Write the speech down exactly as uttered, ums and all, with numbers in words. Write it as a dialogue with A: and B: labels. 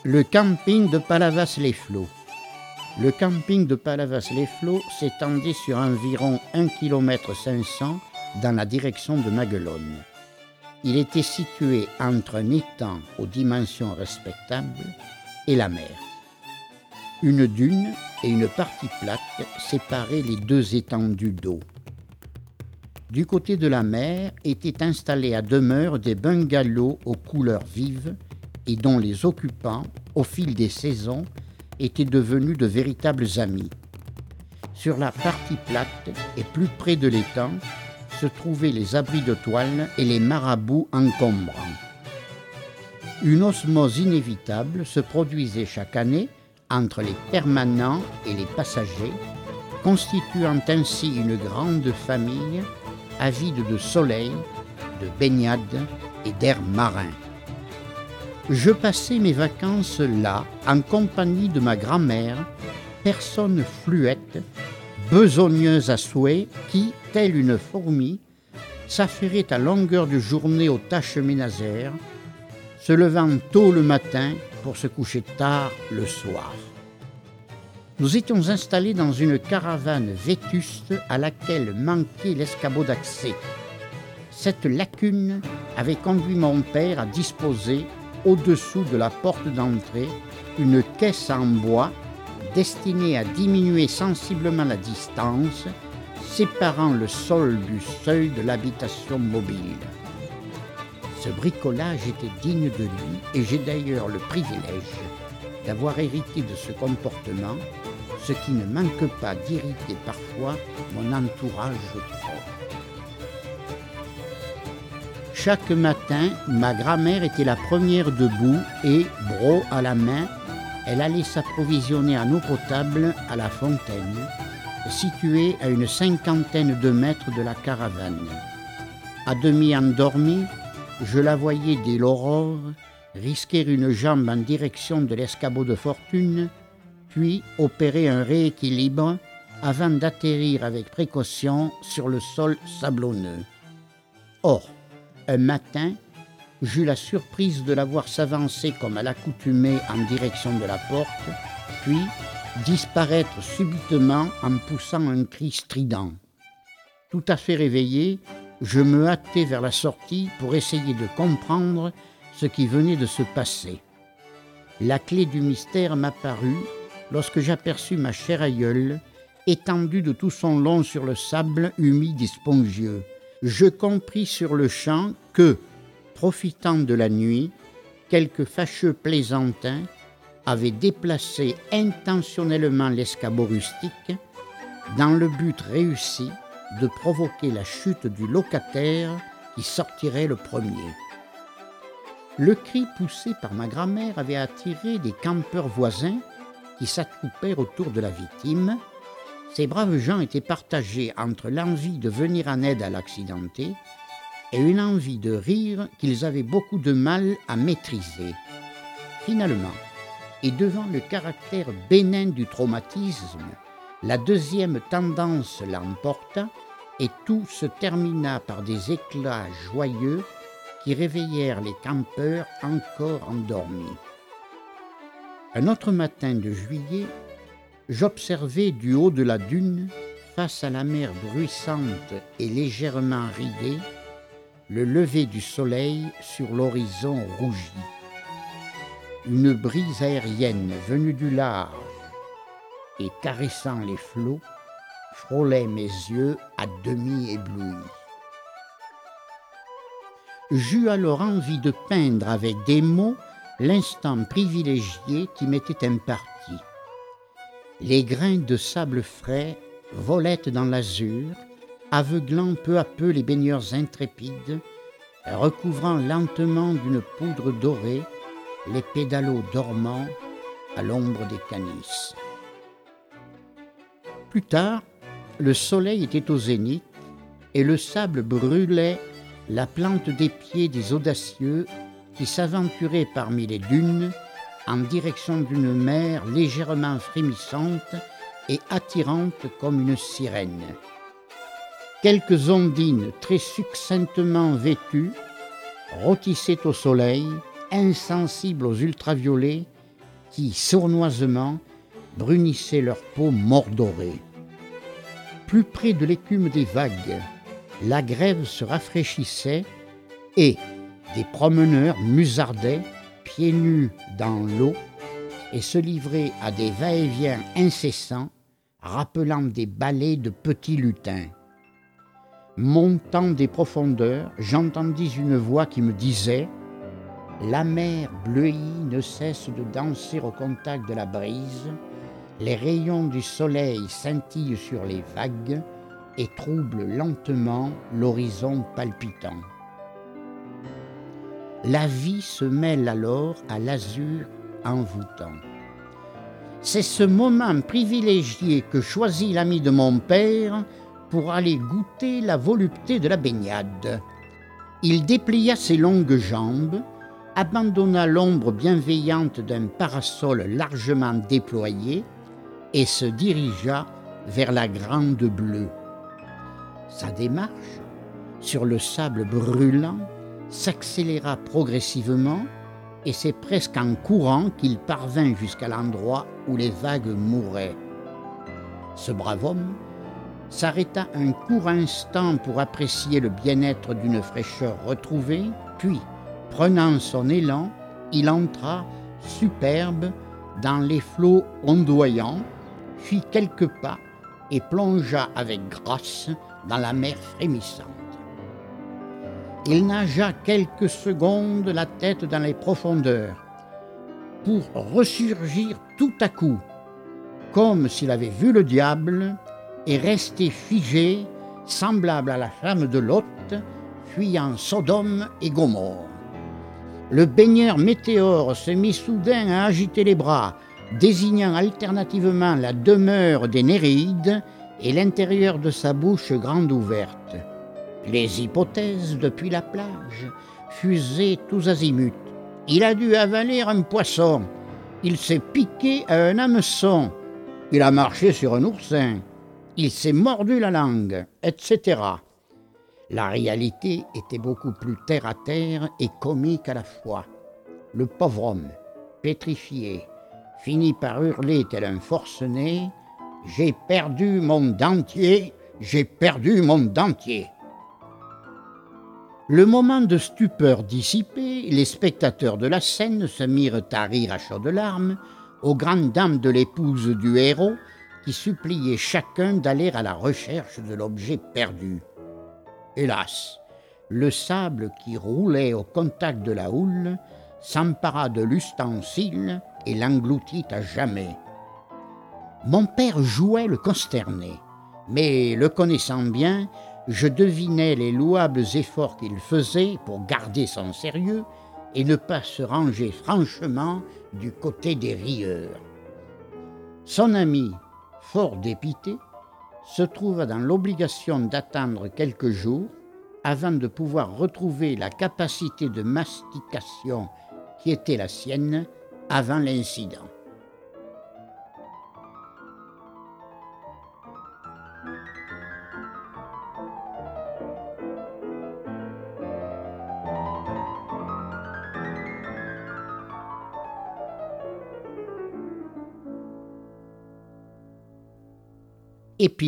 A: Le camping de Palavas-les-Flots. Le camping de Palavas-les-Flots s'étendait sur environ un kilomètre cinq cents dans la direction de Maguelone. Il était situé entre un étang aux dimensions respectables et la mer. Une dune et une partie plate séparaient les deux étendues d'eau. Du côté de la mer étaient installés à demeure des bungalows aux couleurs vives et dont les occupants, au fil des saisons, étaient devenus de véritables amis. Sur la partie plate et plus près de l'étang se trouvaient les abris de toile et les marabouts encombrants. Une osmose inévitable se produisait chaque année entre les permanents et les passagers, constituant ainsi une grande famille avide de soleil, de baignade et d'air marin. Je passais mes vacances là, en compagnie de ma grand-mère, personne fluette, besogneuse à souhait, qui, telle une fourmi, s'affairait à longueur de journée aux tâches ménagères, se levant tôt le matin pour se coucher tard le soir. Nous étions installés dans une caravane vétuste à laquelle manquait l'escabeau d'accès. Cette lacune avait conduit mon père à disposer, au-dessous de la porte d'entrée, une caisse en bois destinée à diminuer sensiblement la distance séparant le sol du seuil de l'habitation mobile. Ce bricolage était digne de lui et j'ai d'ailleurs le privilège d'avoir hérité de ce comportement, ce qui ne manque pas d'irriter parfois mon entourage proche. Chaque matin, ma grand-mère était la première debout et, broc à la main, elle allait s'approvisionner en eau potable à la fontaine, située à une cinquantaine de mètres de la caravane. À demi endormie, je la voyais dès l'aurore risquer une jambe en direction de l'escabeau de fortune, puis opérer un rééquilibre avant d'atterrir avec précaution sur le sol sablonneux. Or, un matin, j'eus la surprise de la voir s'avancer comme à l'accoutumée en direction de la porte, puis disparaître subitement en poussant un cri strident. Tout à fait réveillé, je me hâtai vers la sortie pour essayer de comprendre ce qui venait de se passer. La clé du mystère m'apparut lorsque j'aperçus ma chère aïeule étendue de tout son long sur le sable humide et spongieux. Je compris sur le champ que, profitant de la nuit, quelques fâcheux plaisantins avaient déplacé intentionnellement l'escabeau rustique dans le but réussi de provoquer la chute du locataire qui sortirait le premier. Le cri poussé par ma grand-mère avait attiré des campeurs voisins qui s'attroupèrent autour de la victime. Ces braves gens étaient partagés entre l'envie de venir en aide à l'accidenté et une envie de rire qu'ils avaient beaucoup de mal à maîtriser. Finalement, et devant le caractère bénin du traumatisme, la deuxième tendance l'emporta et tout se termina par des éclats joyeux qui réveillèrent les campeurs encore endormis. Un autre matin de juillet, j'observai du haut de la dune, face à la mer bruissante et légèrement ridée, le lever du soleil sur l'horizon rougi. Une brise aérienne venue du large et caressant les flots frôlait mes yeux à demi éblouis. J'eus alors envie de peindre avec des mots l'instant privilégié qui m'était imparti. Les grains de sable frais volaient dans l'azur, aveuglant peu à peu les baigneurs intrépides, recouvrant lentement d'une poudre dorée les pédalos dormants à l'ombre des canisses. Plus tard, le soleil était au zénith et le sable brûlait la plante des pieds des audacieux qui s'aventuraient parmi les dunes en direction d'une mer légèrement frémissante et attirante comme une sirène. Quelques ondines très succinctement vêtues rôtissaient au soleil, insensibles aux ultraviolets qui, sournoisement, brunissaient leur peau mordorée. Plus près de l'écume des vagues, la grève se rafraîchissait et des promeneurs musardaient, pieds nus dans l'eau, et se livraient à des va-et-vient incessants, rappelant des ballets de petits lutins. Montant des profondeurs, j'entendis une voix qui me disait « La mer bleuie ne cesse de danser au contact de la brise, les rayons du soleil scintillent sur les vagues et troublent lentement l'horizon palpitant. » La vie se mêle alors à l'azur envoûtant. C'est ce moment privilégié que choisit l'ami de mon père pour aller goûter la volupté de la baignade. Il déplia ses longues jambes, abandonna l'ombre bienveillante d'un parasol largement déployé et se dirigea vers la Grande Bleue. Sa démarche, sur le sable brûlant, s'accéléra progressivement et c'est presque en courant qu'il parvint jusqu'à l'endroit où les vagues mouraient. Ce brave homme s'arrêta un court instant pour apprécier le bien-être d'une fraîcheur retrouvée, puis, prenant son élan, il entra, superbe, dans les flots ondoyants, fit quelques pas et plongea avec grâce dans la mer frémissante. Il nagea quelques secondes la tête dans les profondeurs, pour ressurgir tout à coup, comme s'il avait vu le diable, et rester figé, semblable à la flamme de Lot, fuyant Sodome et Gomorrhe. Le baigneur météore se mit soudain à agiter les bras, désignant alternativement la demeure des Néréides et l'intérieur de sa bouche grande ouverte. Les hypothèses depuis la plage fusaient tous azimuts. Il a dû avaler un poisson. Il s'est piqué à un hameçon. Il a marché sur un oursin. Il s'est mordu la langue, et cetera. La réalité était beaucoup plus terre-à-terre et comique à la fois. Le pauvre homme, pétrifié, finit par hurler tel un forcené « J'ai perdu mon dentier, j'ai perdu mon dentier !» Le moment de stupeur dissipé, les spectateurs de la scène se mirent à rire à chaudes larmes aux grandes dames de l'épouse du héros qui suppliaient chacun d'aller à la recherche de l'objet perdu. Hélas, le sable qui roulait au contact de la houle s'empara de l'ustensile et l'engloutit à jamais. Mon père jouait le consterné, mais le connaissant bien, je devinais les louables efforts qu'il faisait pour garder son sérieux et ne pas se ranger franchement du côté des rieurs. Son ami, fort dépité, se trouva dans l'obligation d'attendre quelques jours avant de pouvoir retrouver la capacité de mastication qui était la sienne avant l'incident. Et puis